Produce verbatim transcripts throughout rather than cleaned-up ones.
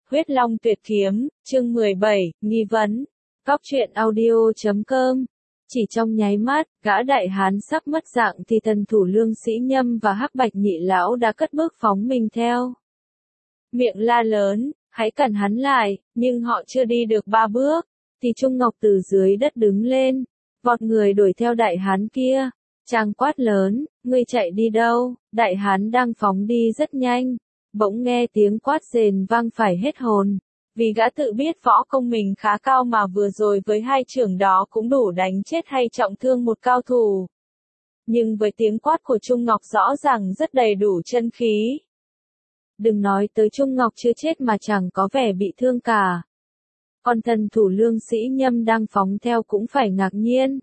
Huyết Long Tuyệt Kiếm, chương mười bảy, nghi vấn. Cóc truyện audio chấm com. Chỉ trong nháy mắt, gã đại hán sắc mất dạng thì thần thủ Lương Sĩ Nhâm và Hắc Bạch Nhị Lão đã cất bước phóng mình theo. Miệng la lớn, hãy cản hắn lại, nhưng họ chưa đi được ba bước, thì Trung Ngọc từ dưới đất đứng lên, vọt người đuổi theo đại hán kia. Chàng quát lớn, ngươi chạy đi đâu? Đại hán đang phóng đi rất nhanh, bỗng nghe tiếng quát rền vang phải hết hồn. Vì gã tự biết võ công mình khá cao mà vừa rồi với hai chưởng đó cũng đủ đánh chết hay trọng thương một cao thủ. Nhưng với tiếng quát của Trung Ngọc rõ ràng rất đầy đủ chân khí. Đừng nói tới Trung Ngọc chưa chết mà chẳng có vẻ bị thương cả. Còn thần thủ Lương Sĩ Nhâm đang phóng theo cũng phải ngạc nhiên.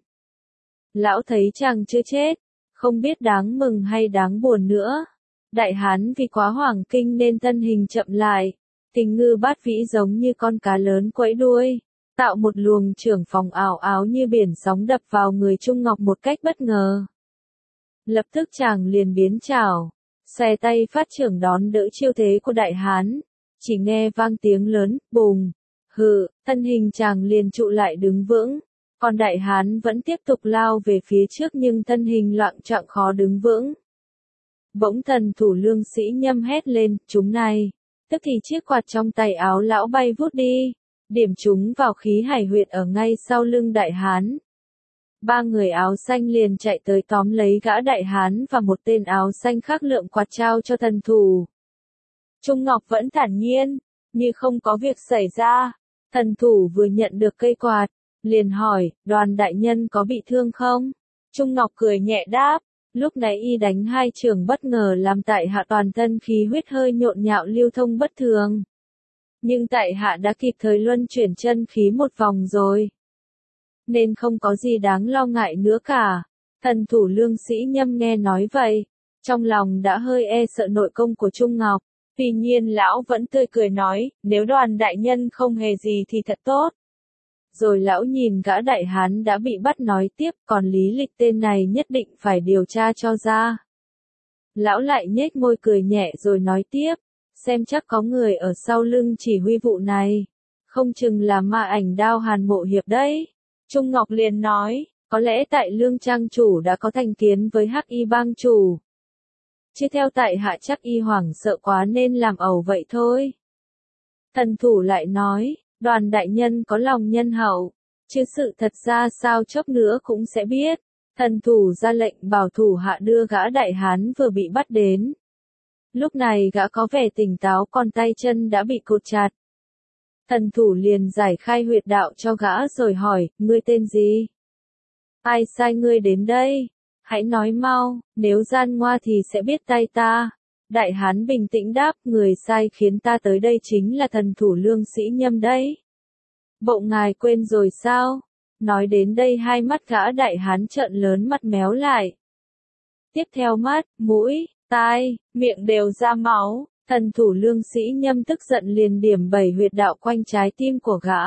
Lão thấy chàng chưa chết, không biết đáng mừng hay đáng buồn nữa. Đại hán vì quá hoảng kinh nên thân hình chậm lại. Tình ngư bát vĩ giống như con cá lớn quẫy đuôi, tạo một luồng chưởng phòng ảo áo như biển sóng đập vào người Trung Ngọc một cách bất ngờ. Lập tức chàng liền biến chảo, xòe tay phát chưởng đón đỡ chiêu thế của đại hán. Chỉ nghe vang tiếng lớn, bùng, hự, thân hình chàng liền trụ lại đứng vững. Còn đại hán vẫn tiếp tục lao về phía trước nhưng thân hình loạng choạng khó đứng vững. Bỗng thần thủ Lương Sĩ Nhâm hét lên, chúng này. Tức thì chiếc quạt trong tay áo lão bay vút đi, điểm chúng vào khí hải huyệt ở ngay sau lưng đại hán. Ba người áo xanh liền chạy tới tóm lấy gã đại hán và một tên áo xanh khác lượm quạt trao cho thần thủ. Trung Ngọc vẫn thản nhiên, như không có việc xảy ra. Thần thủ vừa nhận được cây quạt, liền hỏi, Đoàn đại nhân có bị thương không? Trung Ngọc cười nhẹ đáp. Lúc nãy y đánh hai chưởng bất ngờ làm tại hạ toàn thân khí huyết hơi nhộn nhạo lưu thông bất thường. Nhưng tại hạ đã kịp thời luân chuyển chân khí một vòng rồi. Nên không có gì đáng lo ngại nữa cả. Thần thủ Lương Sĩ Nhâm nghe nói vậy, trong lòng đã hơi e sợ nội công của Trung Ngọc. Tuy nhiên lão vẫn tươi cười nói, nếu Đoàn đại nhân không hề gì thì thật tốt. Rồi lão nhìn gã đại hán đã bị bắt nói tiếp, còn lý lịch tên này nhất định phải điều tra cho ra. Lão lại nhếch môi cười nhẹ rồi nói tiếp, xem chắc có người ở sau lưng chỉ huy vụ này. Không chừng là ma ảnh Đao Hàn Mộ Hiệp đấy. Trung Ngọc liền nói, có lẽ tại Lương Trang chủ đã có thành kiến với Hắc Y bang chủ. Chứ theo tại hạ chắc y hoảng sợ quá nên làm ẩu vậy thôi. Thần thủ lại nói, Đoàn đại nhân có lòng nhân hậu, chứ sự thật ra sao chốc nữa cũng sẽ biết. Thần thủ ra lệnh bảo thủ hạ đưa gã đại hán vừa bị bắt đến. Lúc này gã có vẻ tỉnh táo còn tay chân đã bị cột chặt. Thần thủ liền giải khai huyệt đạo cho gã rồi hỏi, ngươi tên gì? Ai sai ngươi đến đây? Hãy nói mau, nếu gian ngoa thì sẽ biết tay ta. Đại hán bình tĩnh đáp, người sai khiến ta tới đây chính là thần thủ Lương Sĩ Nhâm đấy. Bộ ngài quên rồi sao? Nói đến đây hai mắt gã đại hán trợn lớn mặt méo lại. Tiếp theo mắt, mũi, tai, miệng đều ra máu, thần thủ Lương Sĩ Nhâm tức giận liền điểm bảy huyệt đạo quanh trái tim của gã.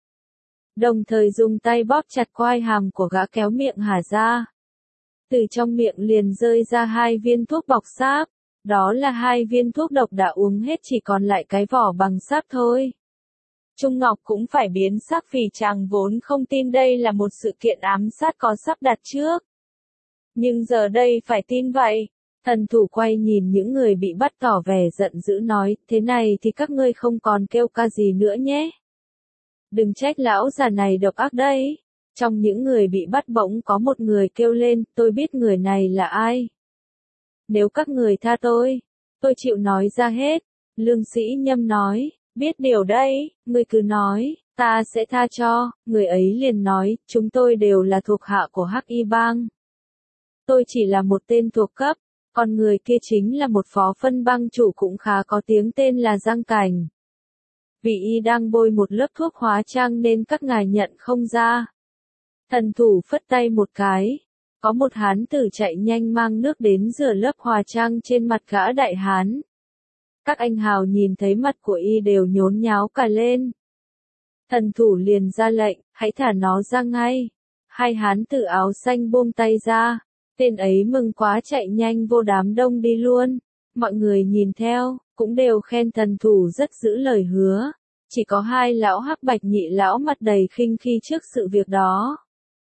Đồng thời dùng tay bóp chặt quai hàm của gã kéo miệng hả ra. Từ trong miệng liền rơi ra hai viên thuốc bọc sáp. Đó là hai viên thuốc độc đã uống hết chỉ còn lại cái vỏ bằng sáp thôi. Trung Ngọc cũng phải biến sắc vì chàng vốn không tin đây là một sự kiện ám sát có sắp đặt trước. Nhưng giờ đây phải tin vậy. Thần thủ quay nhìn những người bị bắt tỏ vẻ giận dữ nói, thế này thì các ngươi không còn kêu ca gì nữa nhé. Đừng trách lão già này độc ác đấy. Trong những người bị bắt bỗng có một người kêu lên, tôi biết người này là ai. Nếu các người tha tôi, tôi chịu nói ra hết. Lương Sĩ Nhâm nói, biết điều đây, ngươi cứ nói, ta sẽ tha cho. Người ấy liền nói, chúng tôi đều là thuộc hạ của Hắc Y bang. Tôi chỉ là một tên thuộc cấp, còn người kia chính là một phó phân bang chủ cũng khá có tiếng tên là Giang Cảnh. Vì y đang bôi một lớp thuốc hóa trang nên các ngài nhận không ra. Thần thủ phất tay một cái. Có một hán tử chạy nhanh mang nước đến rửa lớp hóa trang trên mặt gã đại hán. Các anh hào nhìn thấy mặt của y đều nhốn nháo cả lên. Thần thủ liền ra lệnh, hãy thả nó ra ngay. Hai hán tử áo xanh buông tay ra. Tên ấy mừng quá chạy nhanh vô đám đông đi luôn. Mọi người nhìn theo, cũng đều khen thần thủ rất giữ lời hứa. Chỉ có hai lão Hắc Bạch Nhị lão mặt đầy khinh khi trước sự việc đó.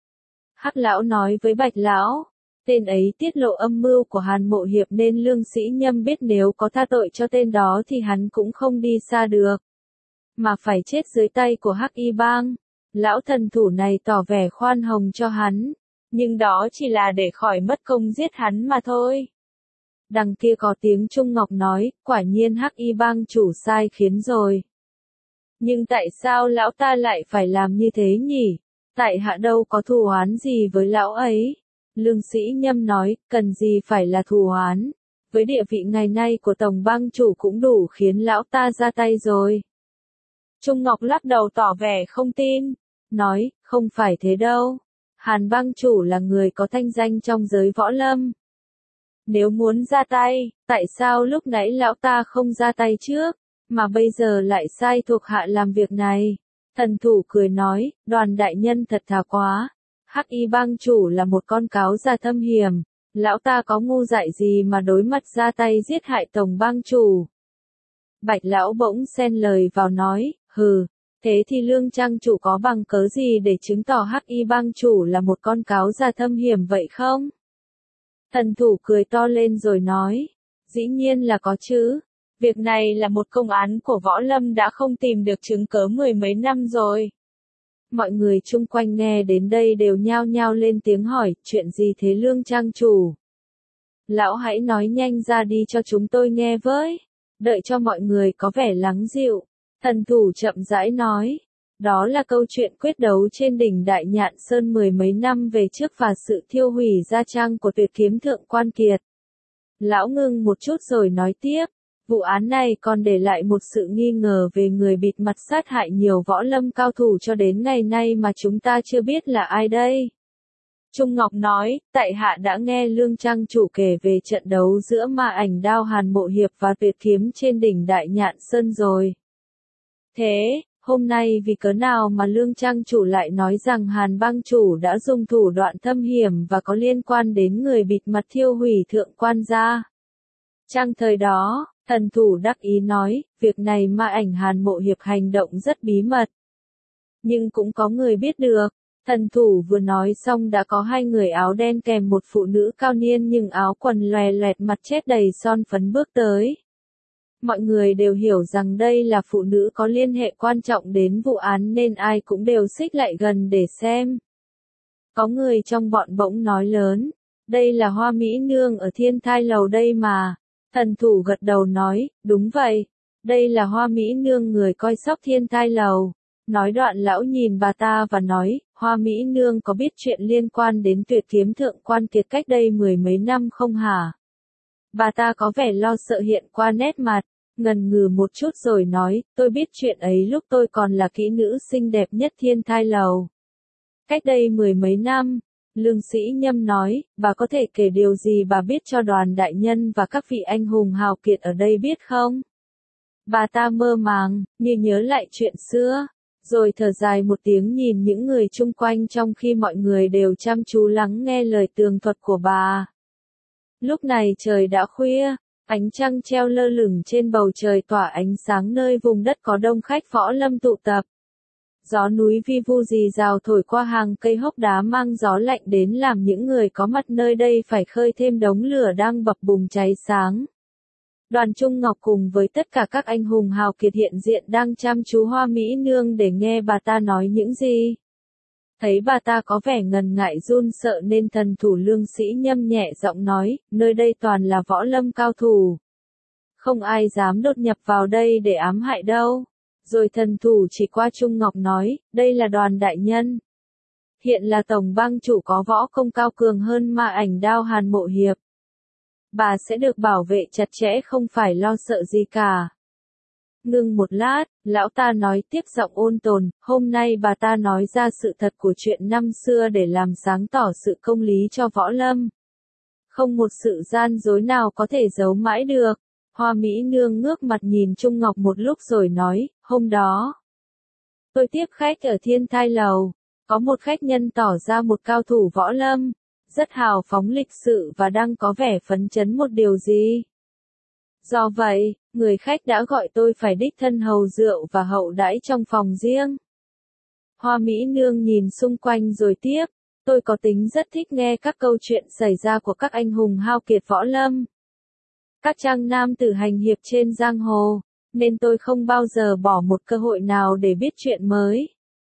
Hắc lão nói với Bạch lão, tên ấy tiết lộ âm mưu của Hàn Mộ Hiệp nên Lương Sĩ Nhâm biết nếu có tha tội cho tên đó thì hắn cũng không đi xa được, mà phải chết dưới tay của Hắc Y Bang. Lão thần thủ này tỏ vẻ khoan hồng cho hắn, nhưng đó chỉ là để khỏi mất công giết hắn mà thôi. Đằng kia có tiếng Trung Ngọc nói, quả nhiên Hắc Y Bang chủ sai khiến rồi. Nhưng tại sao lão ta lại phải làm như thế nhỉ? Tại hạ đâu có thù oán gì với lão ấy. Lương Sĩ Nhâm nói, cần gì phải là thù oán. Với địa vị ngày nay của Tổng bang chủ cũng đủ khiến lão ta ra tay rồi. Trung Ngọc lắc đầu tỏ vẻ không tin. Nói, không phải thế đâu. Hàn bang chủ là người có thanh danh trong giới võ lâm. Nếu muốn ra tay, tại sao lúc nãy lão ta không ra tay trước, mà bây giờ lại sai thuộc hạ làm việc này? Thần thủ cười nói, Đoàn đại nhân thật thà quá. Hắc Y bang chủ là một con cáo già thâm hiểm, lão ta có ngu dại gì mà đối mặt ra tay giết hại Tổng bang chủ? Bạch lão bỗng xen lời vào nói, hừ, thế thì Lương trang chủ có bằng cớ gì để chứng tỏ Hắc Y bang chủ là một con cáo già thâm hiểm vậy không? Thần thủ cười to lên rồi nói, dĩ nhiên là có chứ. Việc này là một công án của võ lâm đã không tìm được chứng cớ mười mấy năm rồi. Mọi người chung quanh nghe đến đây đều nhao nhao lên tiếng hỏi, chuyện gì thế Lương trang chủ? Lão hãy nói nhanh ra đi cho chúng tôi nghe với. Đợi cho mọi người có vẻ lắng dịu. Thần thủ chậm rãi nói. Đó là câu chuyện quyết đấu trên đỉnh Đại Nhạn Sơn mười mấy năm về trước và sự thiêu hủy gia trang của Tuyệt Kiếm Thượng Quan Kiệt. Lão ngưng một chút rồi nói tiếp. Vụ án này còn để lại một sự nghi ngờ về người bịt mặt sát hại nhiều võ lâm cao thủ cho đến ngày nay mà chúng ta chưa biết là ai đây. Trung Ngọc nói, tại hạ đã nghe Lương trang chủ kể về trận đấu giữa Ma Ảnh Đao Hàn Mộ Hiệp và Tuyệt Kiếm trên đỉnh Đại Nhạn Sơn rồi. Thế, hôm nay vì cớ nào mà Lương trang chủ lại nói rằng Hàn bang chủ đã dùng thủ đoạn thâm hiểm và có liên quan đến người bịt mặt thiêu hủy thượng quan gia? Trang thời đó, thần thủ đắc ý nói, việc này Ma Ảnh Hàn Mộ Hiệp hành động rất bí mật. Nhưng cũng có người biết được. Thần thủ vừa nói xong đã có hai người áo đen kèm một phụ nữ cao niên nhưng áo quần lòe loẹt mặt chết đầy son phấn bước tới. Mọi người đều hiểu rằng đây là phụ nữ có liên hệ quan trọng đến vụ án nên ai cũng đều xích lại gần để xem. Có người trong bọn bỗng nói lớn, đây là Hoa Mỹ Nương ở Thiên Thai Lầu đây mà. Thần thủ gật đầu nói, đúng vậy, đây là Hoa Mỹ Nương người coi sóc Thiên Thai Lầu. Nói đoạn lão nhìn bà ta và nói, Hoa Mỹ Nương có biết chuyện liên quan đến Tuyệt Kiếm Thượng Quan Kiệt cách đây mười mấy năm không hả? Bà ta có vẻ lo sợ hiện qua nét mặt, ngần ngừ một chút rồi nói, tôi biết chuyện ấy lúc tôi còn là kỹ nữ xinh đẹp nhất Thiên Thai Lầu. Cách đây mười mấy năm, Lương Sĩ Nhâm nói, bà có thể kể điều gì bà biết cho Đoàn đại nhân và các vị anh hùng hào kiệt ở đây biết không? Bà ta mơ màng, như nhớ lại chuyện xưa. Rồi thở dài một tiếng nhìn những người chung quanh trong khi mọi người đều chăm chú lắng nghe lời tường thuật của bà. Lúc này trời đã khuya, ánh trăng treo lơ lửng trên bầu trời tỏa ánh sáng nơi vùng đất có đông khách võ lâm tụ tập. Gió núi vi vu rì rào thổi qua hàng cây hốc đá mang gió lạnh đến làm những người có mặt nơi đây phải khơi thêm đống lửa đang bập bùng cháy sáng. Đoàn Trung Ngọc cùng với tất cả các anh hùng hào kiệt hiện diện đang chăm chú Hoa Mỹ Nương để nghe bà ta nói những gì. Thấy bà ta có vẻ ngần ngại run sợ nên thần thủ Lương Sĩ Nhâm nhẹ giọng nói, nơi đây toàn là võ lâm cao thủ. Không ai dám đột nhập vào đây để ám hại đâu. Rồi thần thủ chỉ qua Trung Ngọc nói, đây là Đoàn đại nhân. Hiện là tổng bang chủ có võ công cao cường hơn Ma Ảnh Đao Hàn Mộ Hiệp. Bà sẽ được bảo vệ chặt chẽ không phải lo sợ gì cả. Ngưng một lát, lão ta nói tiếp giọng ôn tồn, hôm nay bà ta nói ra sự thật của chuyện năm xưa để làm sáng tỏ sự công lý cho võ lâm. Không một sự gian dối nào có thể giấu mãi được. Hoa Mỹ Nương ngước mặt nhìn Trung Ngọc một lúc rồi nói, hôm đó, tôi tiếp khách ở Thiên Thai Lầu, có một khách nhân tỏ ra một cao thủ võ lâm. Rất hào phóng lịch sự và đang có vẻ phấn chấn một điều gì. Do vậy, người khách đã gọi tôi phải đích thân hầu rượu và hậu đãi trong phòng riêng. Hoa Mỹ Nương nhìn xung quanh rồi tiếp, tôi có tính rất thích nghe các câu chuyện xảy ra của các anh hùng hao kiệt võ lâm. Các trang nam tử hành hiệp trên giang hồ, nên tôi không bao giờ bỏ một cơ hội nào để biết chuyện mới.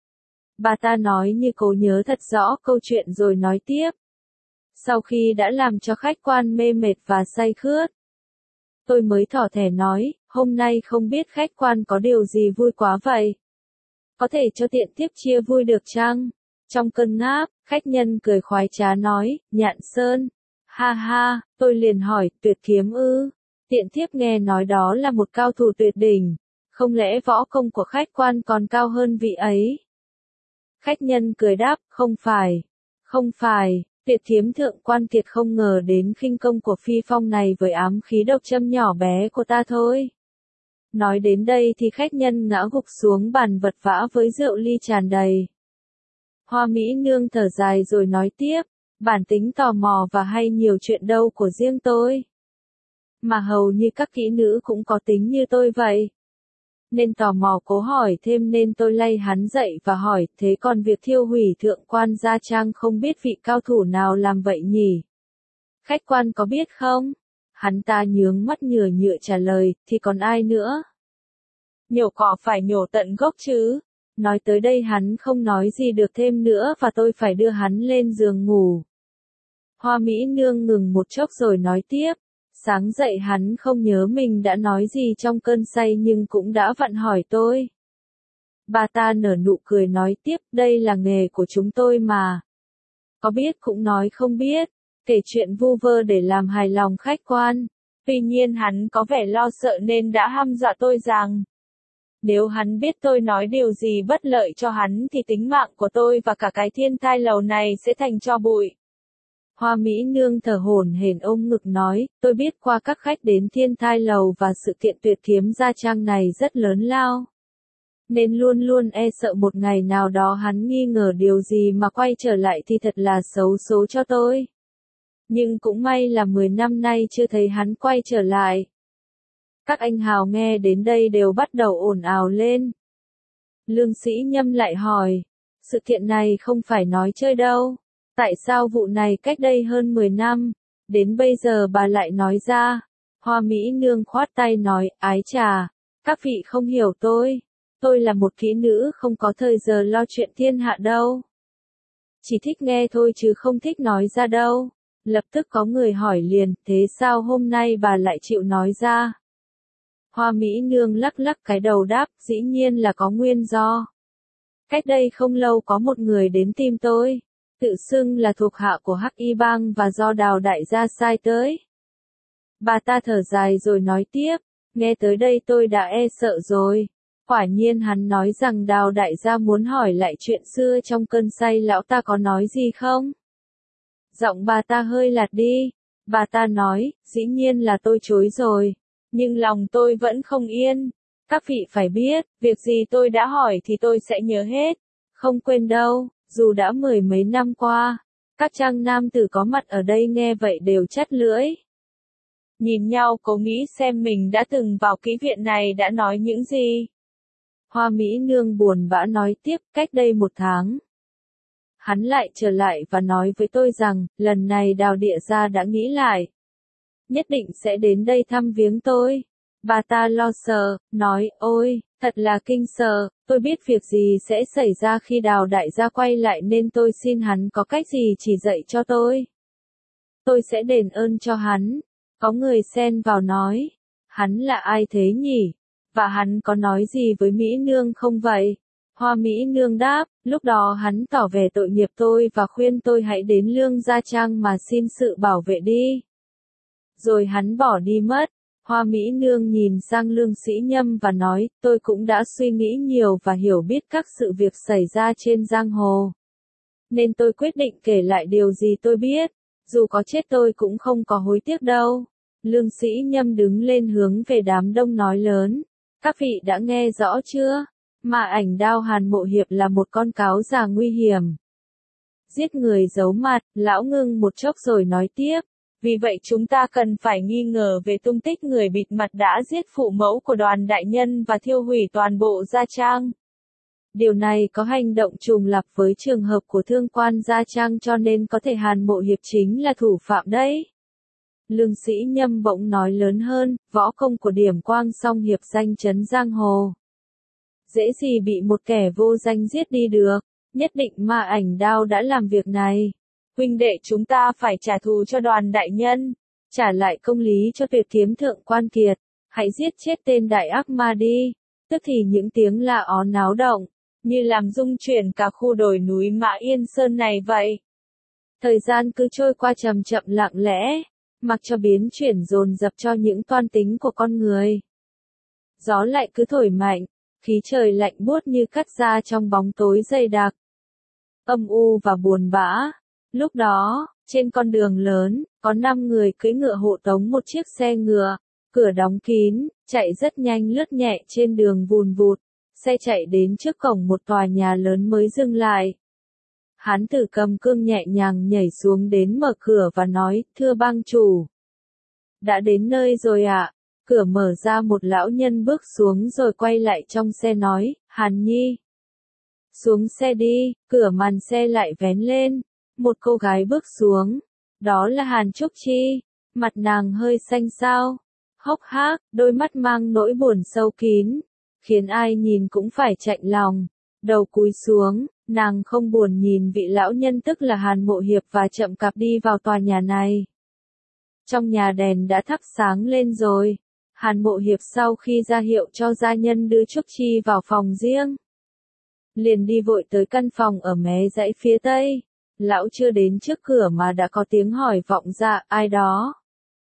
Bà ta nói như cố nhớ thật rõ câu chuyện rồi nói tiếp. Sau khi đã làm cho khách quan mê mệt và say khướt, tôi mới thỏ thẻ nói, hôm nay không biết khách quan có điều gì vui quá vậy? Có thể cho tiện tiếp chia vui được chăng? Trong cơn ngáp, khách nhân cười khoái trá nói, Nhạn Sơn. Ha ha, tôi liền hỏi, tuyệt kiếm ư? Tiện thiếp nghe nói đó là một cao thủ tuyệt đỉnh, không lẽ võ công của khách quan còn cao hơn vị ấy? Khách nhân cười đáp, không phải, không phải, tuyệt kiếm thượng quan kiệt không ngờ đến khinh công của phi phong này với ám khí độc châm nhỏ bé của ta thôi. Nói đến đây thì khách nhân ngã gục xuống bàn vật vã với rượu ly tràn đầy. Hoa Mỹ Nương thở dài rồi nói tiếp, bản tính tò mò và hay nhiều chuyện đâu của riêng tôi. Mà hầu như các kỹ nữ cũng có tính như tôi vậy. Nên tò mò cố hỏi thêm nên tôi lay hắn dậy và hỏi, thế còn việc thiêu hủy thượng quan gia trang không biết vị cao thủ nào làm vậy nhỉ? Khách quan có biết không? Hắn ta nhướng mắt nhựa nhựa trả lời, thì còn ai nữa? Nhổ cỏ phải nhổ tận gốc chứ. Nói tới đây hắn không nói gì được thêm nữa và tôi phải đưa hắn lên giường ngủ. Hoa Mỹ Nương ngừng một chốc rồi nói tiếp. Sáng dậy hắn không nhớ mình đã nói gì trong cơn say nhưng cũng đã vặn hỏi tôi. Bà ta nở nụ cười nói tiếp, đây là nghề của chúng tôi mà. Có biết cũng nói không biết, kể chuyện vu vơ để làm hài lòng khách quan. Tuy nhiên hắn có vẻ lo sợ nên đã hăm dọa tôi rằng, nếu hắn biết tôi nói điều gì bất lợi cho hắn thì tính mạng của tôi và cả cái thiên thai lầu này sẽ thành tro bụi. Hoa Mỹ Nương thở hổn hển ôm ngực nói, tôi biết qua các khách đến thiên thai lầu và sự kiện tuyệt kiếm gia trang này rất lớn lao. Nên luôn luôn e sợ một ngày nào đó hắn nghi ngờ điều gì mà quay trở lại thì thật là xấu số cho tôi. Nhưng cũng may là mười năm nay chưa thấy hắn quay trở lại. Các anh hào nghe đến đây đều bắt đầu ồn ào lên. Lương Sĩ Nhâm lại hỏi, sự kiện này không phải nói chơi đâu. Tại sao vụ này cách đây hơn mười năm, đến bây giờ bà lại nói ra? Hoa Mỹ Nương khoát tay nói, ái chà, các vị không hiểu tôi. Tôi là một kỹ nữ không có thời giờ lo chuyện thiên hạ đâu. Chỉ thích nghe thôi chứ không thích nói ra đâu. Lập tức có người hỏi liền, thế sao hôm nay bà lại chịu nói ra? Hoa Mỹ Nương lắc lắc cái đầu đáp, dĩ nhiên là có nguyên do. Cách đây không lâu có một người đến tìm tôi. Tự xưng là thuộc hạ của Hắc Y Bang và do Đào đại gia sai tới. Bà ta thở dài rồi nói tiếp, nghe tới đây tôi đã e sợ rồi. Quả nhiên hắn nói rằng Đào đại gia muốn hỏi lại chuyện xưa trong cơn say lão ta có nói gì không? Giọng bà ta hơi lạt đi. Bà ta nói, dĩ nhiên là tôi chối rồi. Nhưng lòng tôi vẫn không yên. Các vị phải biết, việc gì tôi đã hỏi thì tôi sẽ nhớ hết. Không quên đâu. Dù đã mười mấy năm qua, các trang nam tử có mặt ở đây nghe vậy đều chắt lưỡi. Nhìn nhau cố nghĩ xem mình đã từng vào kỹ viện này đã nói những gì. Hoa Mỹ Nương buồn bã nói tiếp, cách đây một tháng. Hắn lại trở lại và nói với tôi rằng, lần này Đào địa gia đã nghĩ lại. Nhất định sẽ đến đây thăm viếng tôi. Bà ta lo sợ, nói, ôi, thật là kinh sợ, tôi biết việc gì sẽ xảy ra khi Đào đại gia quay lại nên tôi xin hắn có cách gì chỉ dạy cho tôi. Tôi sẽ đền ơn cho hắn. Có người xen vào nói, hắn là ai thế nhỉ? Và hắn có nói gì với Mỹ Nương không vậy? Hoa Mỹ Nương đáp, lúc đó hắn tỏ vẻ tội nghiệp tôi và khuyên tôi hãy đến Lương Gia Trang mà xin sự bảo vệ đi. Rồi hắn bỏ đi mất. Hoa Mỹ Nương nhìn sang Lương Sĩ Nhâm và nói, tôi cũng đã suy nghĩ nhiều và hiểu biết các sự việc xảy ra trên giang hồ. Nên tôi quyết định kể lại điều gì tôi biết, dù có chết tôi cũng không có hối tiếc đâu. Lương Sĩ Nhâm đứng lên hướng về đám đông nói lớn, các vị đã nghe rõ chưa? Mà ảnh đao Hàn Mộ Hiệp là một con cáo già nguy hiểm. Giết người giấu mặt, lão ngưng một chốc rồi nói tiếp. Vì vậy chúng ta cần phải nghi ngờ về tung tích người bịt mặt đã giết phụ mẫu của Đoàn đại nhân và thiêu hủy toàn bộ Gia Trang. Điều này có hành động trùng lặp với trường hợp của thương quan Gia Trang cho nên có thể Hàn Mộ Hiệp chính là thủ phạm đấy. Lương Sĩ Nhâm bỗng nói lớn hơn, võ công của Điểm Quang Song hiệp danh chấn giang hồ. Dễ gì bị một kẻ vô danh giết đi được, nhất định Ma Ảnh Đao đã làm việc này. Huynh đệ chúng ta phải trả thù cho Đoàn đại nhân, trả lại công lý cho Tuyệt Kiếm Thượng Quan Kiệt, hãy giết chết tên đại ác ma đi. Tức thì những tiếng la ó náo động, như làm rung chuyển cả khu đồi núi Mã Yên Sơn này vậy. Thời gian cứ trôi qua chậm chậm lặng lẽ, mặc cho biến chuyển dồn dập cho những toan tính của con người. Gió lại cứ thổi mạnh, khí trời lạnh buốt như cắt da trong bóng tối dày đặc. Âm u và buồn bã. Lúc đó, trên con đường lớn, có năm người cưỡi ngựa hộ tống một chiếc xe ngựa, cửa đóng kín, chạy rất nhanh lướt nhẹ trên đường vùn vụt. Xe chạy đến trước cổng một tòa nhà lớn mới dừng lại. Hán tử cầm cương nhẹ nhàng nhảy xuống đến mở cửa và nói, thưa bang chủ. Đã đến nơi rồi ạ. À? Cửa mở ra một lão nhân bước xuống rồi quay lại trong xe nói, Hàn Nhi. Xuống xe đi, cửa màn xe lại vén lên. Một cô gái bước xuống. Đó là Hàn Trúc Chi. Mặt nàng hơi xanh xao, hốc hác, đôi mắt mang nỗi buồn sâu kín, khiến ai nhìn cũng phải chạnh lòng. Đầu cúi xuống, nàng không buồn nhìn vị lão nhân tức là Hàn Mộ Hiệp và chậm cạp đi vào tòa nhà này. Trong nhà đèn đã thắp sáng lên rồi. Hàn Mộ Hiệp sau khi ra hiệu cho gia nhân đưa Trúc Chi vào phòng riêng, liền đi vội tới căn phòng ở mé dãy phía tây. Lão chưa đến trước cửa mà đã có tiếng hỏi vọng ra, ai đó?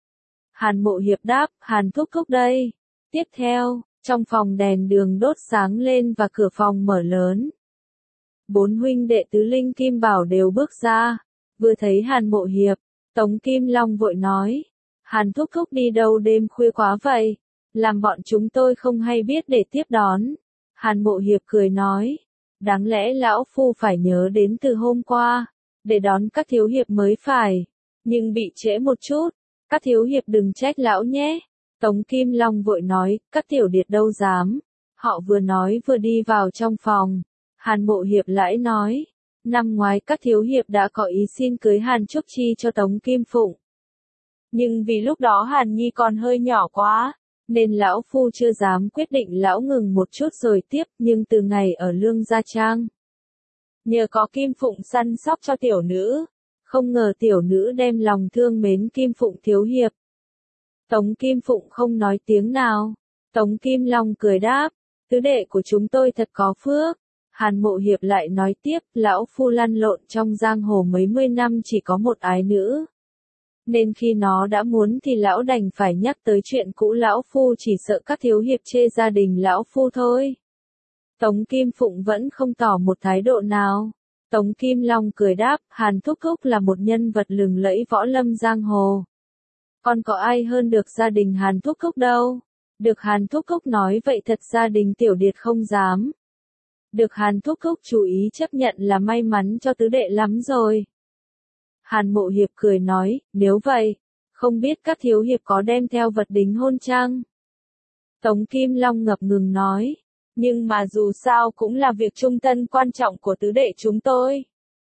Hàn Mộ Hiệp đáp, Hàn Thúc Thúc đây. Tiếp theo, trong phòng đèn đường đốt sáng lên và cửa phòng mở lớn. Bốn huynh đệ tứ linh Kim Bảo đều bước ra. Vừa thấy Hàn Mộ Hiệp, Tống Kim Long vội nói, Hàn Thúc Thúc đi đâu đêm khuya quá vậy? Làm bọn chúng tôi không hay biết để tiếp đón. Hàn Mộ Hiệp cười nói, đáng lẽ lão phu phải nhớ đến từ hôm qua, để đón các thiếu hiệp mới phải, nhưng bị trễ một chút, các thiếu hiệp đừng trách lão nhé. Tống Kim Long vội nói, các tiểu điệt đâu dám. Họ vừa nói vừa đi vào trong phòng. Hàn Mộ Hiệp lãi nói, năm ngoái các thiếu hiệp đã có ý xin cưới Hàn Trúc Chi cho Tống Kim Phụng. Nhưng vì lúc đó Hàn Nhi còn hơi nhỏ quá, nên lão phu chưa dám quyết định, lão ngừng một chút rồi tiếp, nhưng từ ngày ở Lương Gia Trang, nhờ có Kim Phụng săn sóc cho tiểu nữ, không ngờ tiểu nữ đem lòng thương mến Kim Phụng thiếu hiệp. Tống Kim Phụng không nói tiếng nào. Tống Kim Long cười đáp, tứ đệ của chúng tôi thật có phước. Hàn Mộ Hiệp lại nói tiếp, lão phu lăn lộn trong giang hồ mấy mươi năm chỉ có một ái nữ. Nên khi nó đã muốn thì lão đành phải nhắc tới chuyện cũ, lão phu chỉ sợ các thiếu hiệp chê gia đình lão phu thôi. Tống Kim Phụng vẫn không tỏ một thái độ nào. Tống Kim Long cười đáp, Hàn Thúc Thúc là một nhân vật lừng lẫy võ lâm giang hồ. Còn có ai hơn được gia đình Hàn Thúc Thúc đâu. Được Hàn Thúc Thúc nói vậy thật gia đình tiểu điệt không dám. Được Hàn Thúc Thúc chú ý chấp nhận là may mắn cho tứ đệ lắm rồi. Hàn Mộ Hiệp cười nói, nếu vậy, không biết các thiếu hiệp có đem theo vật đính hôn chăng? Tống Kim Long ngập ngừng nói, nhưng mà dù sao cũng là việc trung tân quan trọng của tứ đệ chúng tôi.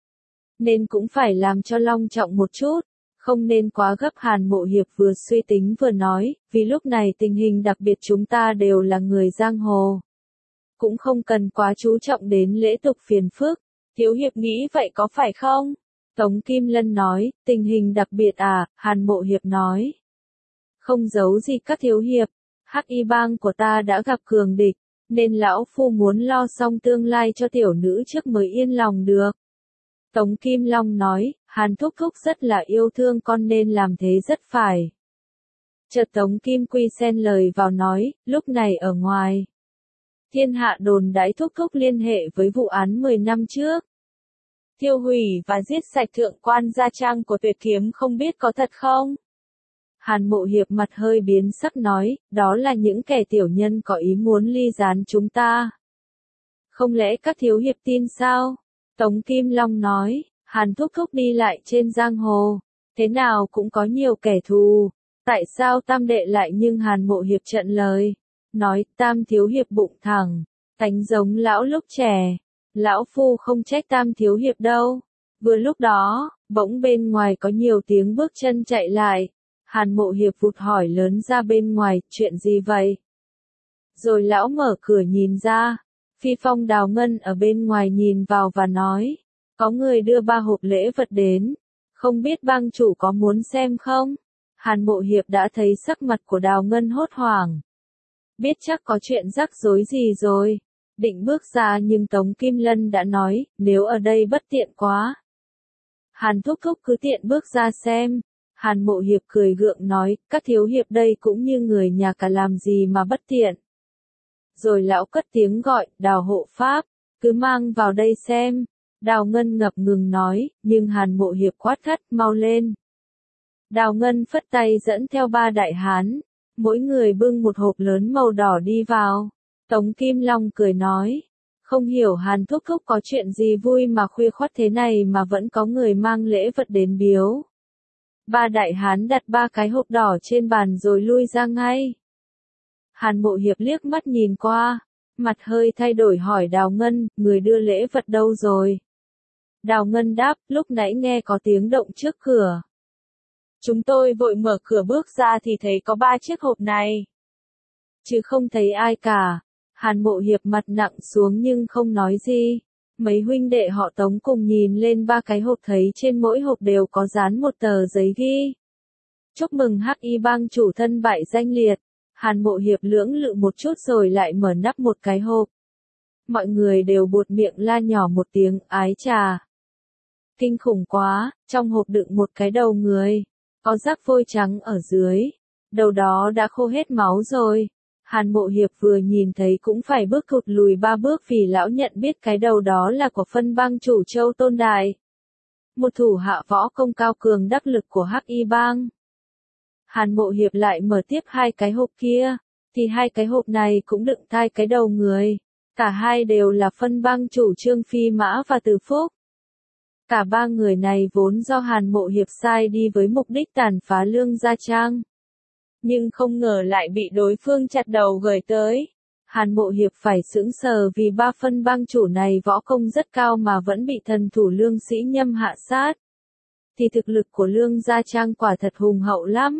Nên cũng phải làm cho long trọng một chút, không nên quá gấp. Hàn Mộ Hiệp vừa suy tính vừa nói, vì lúc này tình hình đặc biệt chúng ta đều là người giang hồ. Cũng không cần quá chú trọng đến lễ tục phiền phức, thiếu hiệp nghĩ vậy có phải không? Tống Kim Lân nói, tình hình đặc biệt à, Hàn Mộ Hiệp nói. Không giấu gì các thiếu hiệp, Hắc Y bang của ta đã gặp cường địch, nên lão phu muốn lo xong tương lai cho tiểu nữ trước mới yên lòng được. Tống Kim Long nói, Hàn Thúc Thúc rất là yêu thương con nên làm thế rất phải. Chợt Tống Kim Quy xen lời vào nói, lúc này ở ngoài thiên hạ đồn đãi Thúc Thúc liên hệ với vụ án mười năm trước. Thiêu hủy và giết sạch thượng quan Gia Trang của Tuyệt Kiếm, không biết có thật không? Hàn Mộ Hiệp mặt hơi biến sắc nói, đó là những kẻ tiểu nhân có ý muốn ly gián chúng ta. Không lẽ các thiếu hiệp tin sao? Tống Kim Long nói, Hàn Thúc Thúc đi lại trên giang hồ, Thế nào cũng có nhiều kẻ thù. Tại sao Tam đệ lại nhưng Hàn Mộ Hiệp trận lời. Nói Tam thiếu hiệp bụng thẳng. Tánh giống lão lúc trẻ. Lão phu không trách Tam thiếu hiệp đâu. Vừa lúc đó, bỗng bên ngoài có nhiều tiếng bước chân chạy lại. Hàn Mộ Hiệp vụt hỏi lớn ra bên ngoài, chuyện gì vậy? Rồi lão mở cửa nhìn ra. Phi Phong Đào Ngân ở bên ngoài nhìn vào và nói. Có người đưa ba hộp lễ vật đến. Không biết bang chủ có muốn xem không? Hàn Mộ Hiệp đã thấy sắc mặt của Đào Ngân hốt hoảng. Biết chắc có chuyện rắc rối gì rồi. Định bước ra nhưng Tống Kim Lân đã nói, nếu ở đây bất tiện quá. Hàn thúc thúc cứ tiện bước ra xem. Hàn Mộ Hiệp cười gượng nói, các thiếu hiệp đây cũng như người nhà cả làm gì mà bất tiện. Rồi lão cất tiếng gọi, Đào hộ pháp, cứ mang vào đây xem. Đào Ngân ngập ngừng nói, nhưng Hàn Mộ Hiệp quát thắt, mau lên. Đào Ngân phất tay dẫn theo ba đại hán, mỗi người bưng một hộp lớn màu đỏ đi vào. Tống Kim Long cười nói, không hiểu Hàn thúc thúc có chuyện gì vui mà khuya khoắt thế này mà vẫn có người mang lễ vật đến biếu. Ba đại hán đặt ba cái hộp đỏ trên bàn rồi lui ra ngay. Hàn Mộ Hiệp liếc mắt nhìn qua, mặt hơi thay đổi hỏi Đào Ngân, người đưa lễ vật đâu rồi? Đào Ngân đáp, lúc nãy nghe có tiếng động trước cửa. Chúng tôi vội mở cửa bước ra thì thấy có ba chiếc hộp này. Chứ không thấy ai cả. Hàn Mộ Hiệp mặt nặng xuống nhưng không nói gì. Mấy huynh đệ họ Tống cùng nhìn lên ba cái hộp thấy trên mỗi hộp đều có dán một tờ giấy ghi. Chúc mừng Hắc Y bang chủ thân bại danh liệt. Hàn Mộ Hiệp lưỡng lự một chút rồi lại mở nắp một cái hộp. Mọi người đều buột miệng la nhỏ một tiếng, ái chà. Kinh khủng quá, trong hộp đựng một cái đầu người. Có rác phôi trắng ở dưới. Đầu đó đã khô hết máu rồi. Hàn Mộ Hiệp vừa nhìn thấy cũng phải bước thụt lùi ba bước vì lão nhận biết cái đầu đó là của phân bang chủ Châu Tôn Đài. Một thủ hạ võ công cao cường đắc lực của Hắc Y bang. Hàn Mộ Hiệp lại mở tiếp hai cái hộp kia, thì hai cái hộp này cũng đựng hai cái đầu người. Cả hai đều là phân bang chủ Trương Phi Mã và Từ Phúc. Cả ba người này vốn do Hàn Mộ Hiệp sai đi với mục đích tàn phá Lương Gia Trang. Nhưng không ngờ lại bị đối phương chặt đầu gửi tới. Hàn Mộ Hiệp phải sững sờ vì ba phân bang chủ này võ công rất cao mà vẫn bị thần thủ Lương Sĩ Nhâm hạ sát. Thì thực lực của Lương Gia Trang quả thật hùng hậu lắm.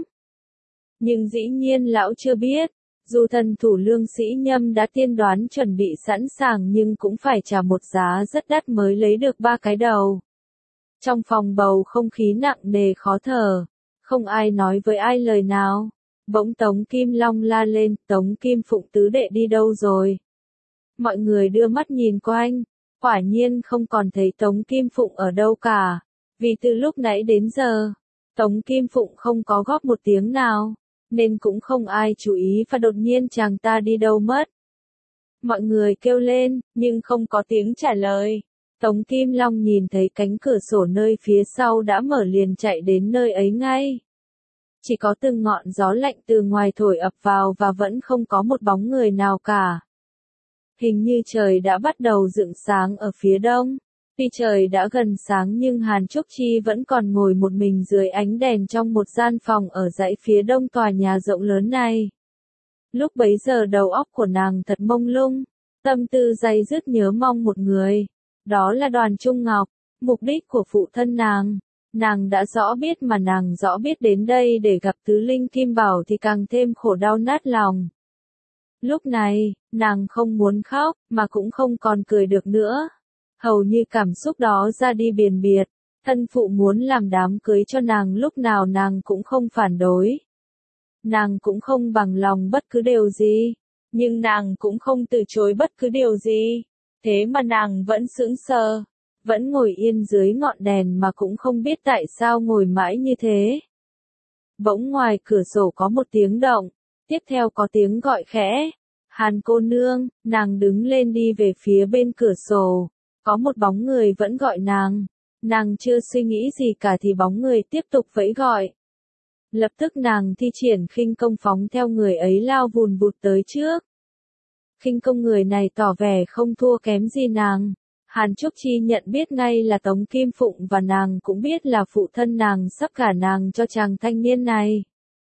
Nhưng dĩ nhiên lão chưa biết, dù thần thủ Lương Sĩ Nhâm đã tiên đoán chuẩn bị sẵn sàng nhưng cũng phải trả một giá rất đắt mới lấy được ba cái đầu. Trong phòng bầu không khí nặng nề khó thở, không ai nói với ai lời nào. Bỗng Tống Kim Long la lên, Tống Kim Phụng tứ đệ đi đâu rồi? Mọi người đưa mắt nhìn quanh, quả nhiên không còn thấy Tống Kim Phụng ở đâu cả. Vì từ lúc nãy đến giờ, Tống Kim Phụng không có góp một tiếng nào, nên cũng không ai chú ý và đột nhiên chàng ta đi đâu mất. Mọi người kêu lên, nhưng không có tiếng trả lời. Tống Kim Long nhìn thấy cánh cửa sổ nơi phía sau đã mở liền chạy đến nơi ấy ngay. Chỉ có từng ngọn gió lạnh từ ngoài thổi ập vào và vẫn không có một bóng người nào cả. Hình như trời đã bắt đầu rạng sáng ở phía đông. Tuy trời đã gần sáng nhưng Hàn Trúc Chi vẫn còn ngồi một mình dưới ánh đèn trong một gian phòng ở dãy phía đông tòa nhà rộng lớn này. Lúc bấy giờ đầu óc của nàng thật mông lung, tâm tư day dứt nhớ mong một người. Đó là Đoàn Trung Ngọc, mục đích của phụ thân nàng. Nàng đã rõ biết mà nàng rõ biết đến đây để gặp tứ linh kim bảo thì càng thêm khổ đau nát lòng. Lúc này, nàng không muốn khóc, mà cũng không còn cười được nữa. Hầu như cảm xúc đó ra đi biền biệt. Thân phụ muốn làm đám cưới cho nàng lúc nào nàng cũng không phản đối. Nàng cũng không bằng lòng bất cứ điều gì. Nhưng nàng cũng không từ chối bất cứ điều gì. Thế mà nàng vẫn sững sờ. Vẫn ngồi yên dưới ngọn đèn mà cũng không biết tại sao ngồi mãi như thế. Bỗng ngoài cửa sổ có một tiếng động. Tiếp theo có tiếng gọi khẽ. Hàn cô nương, nàng đứng lên đi về phía bên cửa sổ. Có một bóng người vẫn gọi nàng. Nàng chưa suy nghĩ gì cả thì bóng người tiếp tục vẫy gọi. Lập tức nàng thi triển khinh công phóng theo người ấy lao vùn vụt tới trước. Khinh công người này tỏ vẻ không thua kém gì nàng. Hàn Trúc Chi nhận biết ngay là Tống Kim Phụng và nàng cũng biết là phụ thân nàng sắp gả nàng cho chàng thanh niên này.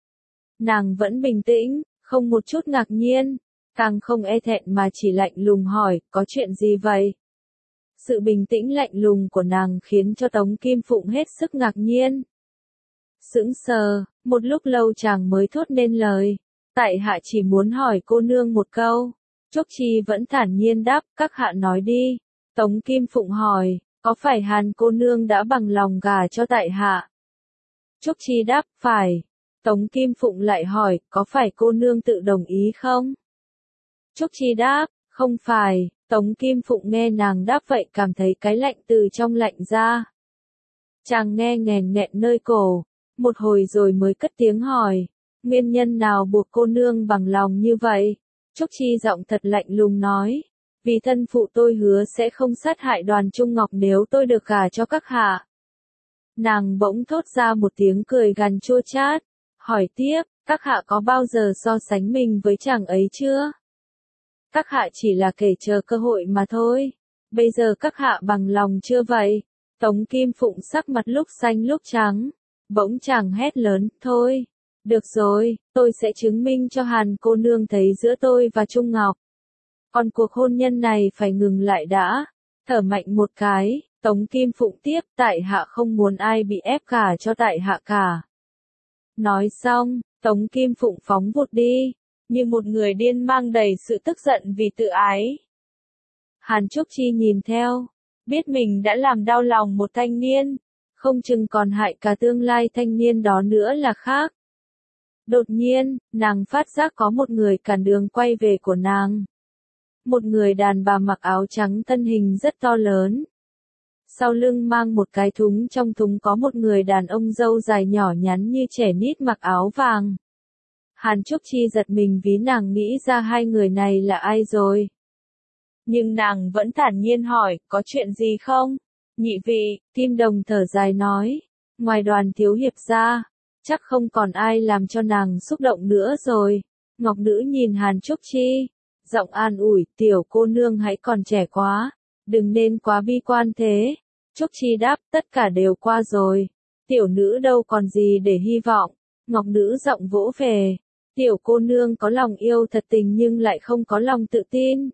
Nàng vẫn bình tĩnh, không một chút ngạc nhiên, càng không e thẹn mà chỉ lạnh lùng hỏi, có chuyện gì vậy? Sự bình tĩnh lạnh lùng của nàng khiến cho Tống Kim Phụng hết sức ngạc nhiên. Sững sờ, một lúc lâu chàng mới thốt nên lời, tại hạ chỉ muốn hỏi cô nương một câu. Trúc Chi vẫn thản nhiên đáp, các hạ nói đi. Tống Kim Phụng hỏi, có phải Hàn cô nương đã bằng lòng gả cho tại hạ? Trúc Chi đáp, phải. Tống Kim Phụng lại hỏi, có phải cô nương tự đồng ý không? Trúc Chi đáp, không phải. Tống Kim Phụng nghe nàng đáp vậy cảm thấy cái lạnh từ trong lạnh ra. Chàng nghe nghẹn nghẹn nơi cổ, một hồi rồi mới cất tiếng hỏi, nguyên nhân nào buộc cô nương bằng lòng như vậy? Trúc Chi giọng thật lạnh lùng nói, vì thân phụ tôi hứa sẽ không sát hại Đoàn Trung Ngọc nếu tôi được gả cho các hạ. Nàng bỗng thốt ra một tiếng cười gằn chua chát, hỏi tiếp, các hạ có bao giờ so sánh mình với chàng ấy chưa? Các hạ chỉ là kẻ chờ cơ hội mà thôi. Bây giờ các hạ bằng lòng chưa vậy? Tống Kim Phụng sắc mặt lúc xanh lúc trắng. Bỗng chàng hét lớn, thôi. Được rồi, tôi sẽ chứng minh cho Hàn cô nương thấy giữa tôi và Trung Ngọc. Còn cuộc hôn nhân này phải ngừng lại đã. Thở mạnh một cái, Tống Kim Phụng tiếp, tại hạ không muốn ai bị ép gả cho tại hạ cả. Nói xong, Tống Kim Phụng phóng vụt đi, như một người điên mang đầy sự tức giận vì tự ái. Hàn Trúc Chi nhìn theo, biết mình đã làm đau lòng một thanh niên, không chừng còn hại cả tương lai thanh niên đó nữa là khác. Đột nhiên, nàng phát giác có một người cản đường quay về của nàng. Một người đàn bà mặc áo trắng thân hình rất to lớn. Sau lưng mang một cái thúng, trong thúng có một người đàn ông râu dài nhỏ nhắn như trẻ nít mặc áo vàng. Hàn Trúc Chi giật mình vì nàng nghĩ ra hai người này là ai rồi. Nhưng nàng vẫn thản nhiên hỏi, có chuyện gì không? Nhị vị, Kim Đồng thở dài nói, ngoài Đoàn thiếu hiệp ra, chắc không còn ai làm cho nàng xúc động nữa rồi. Ngọc Nữ nhìn Hàn Trúc Chi, giọng an ủi, tiểu cô nương hãy còn trẻ quá, đừng nên quá bi quan thế. Trúc Chi đáp, tất cả đều qua rồi, tiểu nữ đâu còn gì để hy vọng. Ngọc Nữ giọng vỗ về, tiểu cô nương có lòng yêu thật tình nhưng lại không có lòng tự tin,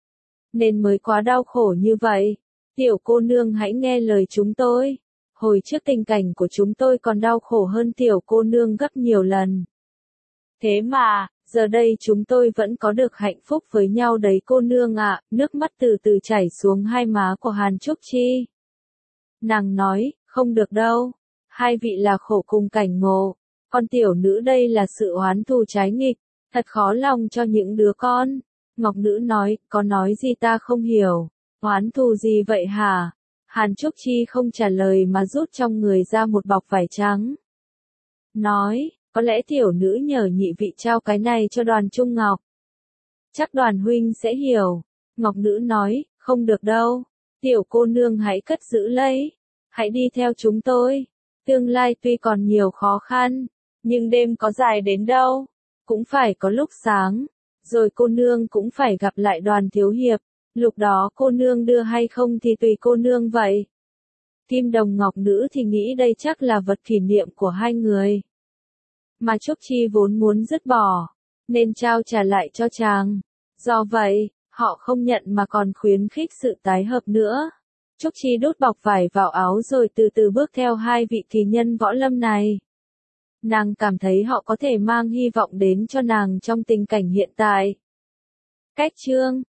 nên mới quá đau khổ như vậy. Tiểu cô nương hãy nghe lời chúng tôi. Hồi trước tình cảnh của chúng tôi còn đau khổ hơn tiểu cô nương gấp nhiều lần. Thế mà, giờ đây chúng tôi vẫn có được hạnh phúc với nhau đấy cô nương ạ. Nước mắt từ từ chảy xuống hai má của Hàn Trúc Chi. Nàng nói, không được đâu. Hai vị là khổ cùng cảnh ngộ. Con tiểu nữ đây là sự oán thù trái nghịch. Thật khó lòng cho những đứa con. Ngọc Nữ nói, có nói gì ta không hiểu. Oán thù gì vậy hả? Hàn Trúc Chi không trả lời mà rút trong người ra một bọc vải trắng. Nói, có lẽ tiểu nữ nhờ nhị vị trao cái này cho Đoàn Trung Ngọc. Chắc Đoàn huynh sẽ hiểu. Ngọc Nữ nói, không được đâu. Tiểu cô nương hãy cất giữ lấy. Hãy đi theo chúng tôi. Tương lai tuy còn nhiều khó khăn, nhưng đêm có dài đến đâu. Cũng phải có lúc sáng. Rồi cô nương cũng phải gặp lại Đoàn thiếu hiệp. Lúc đó cô nương đưa hay không thì tùy cô nương vậy. Kim Đồng Ngọc Nữ thì nghĩ đây chắc là vật kỷ niệm của hai người. Mà Trúc Chi vốn muốn dứt bỏ, nên trao trả lại cho chàng. Do vậy, họ không nhận mà còn khuyến khích sự tái hợp nữa. Trúc Chi đút bọc vải vào áo rồi từ từ bước theo hai vị kỳ nhân võ lâm này. Nàng cảm thấy họ có thể mang hy vọng đến cho nàng trong tình cảnh hiện tại. Cách chương